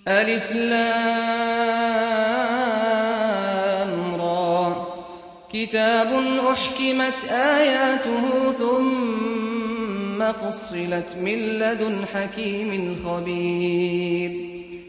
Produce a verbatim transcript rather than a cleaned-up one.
ألف لام را كتاب أحكمت آياته ثم فصلت من لدن حكيم خبير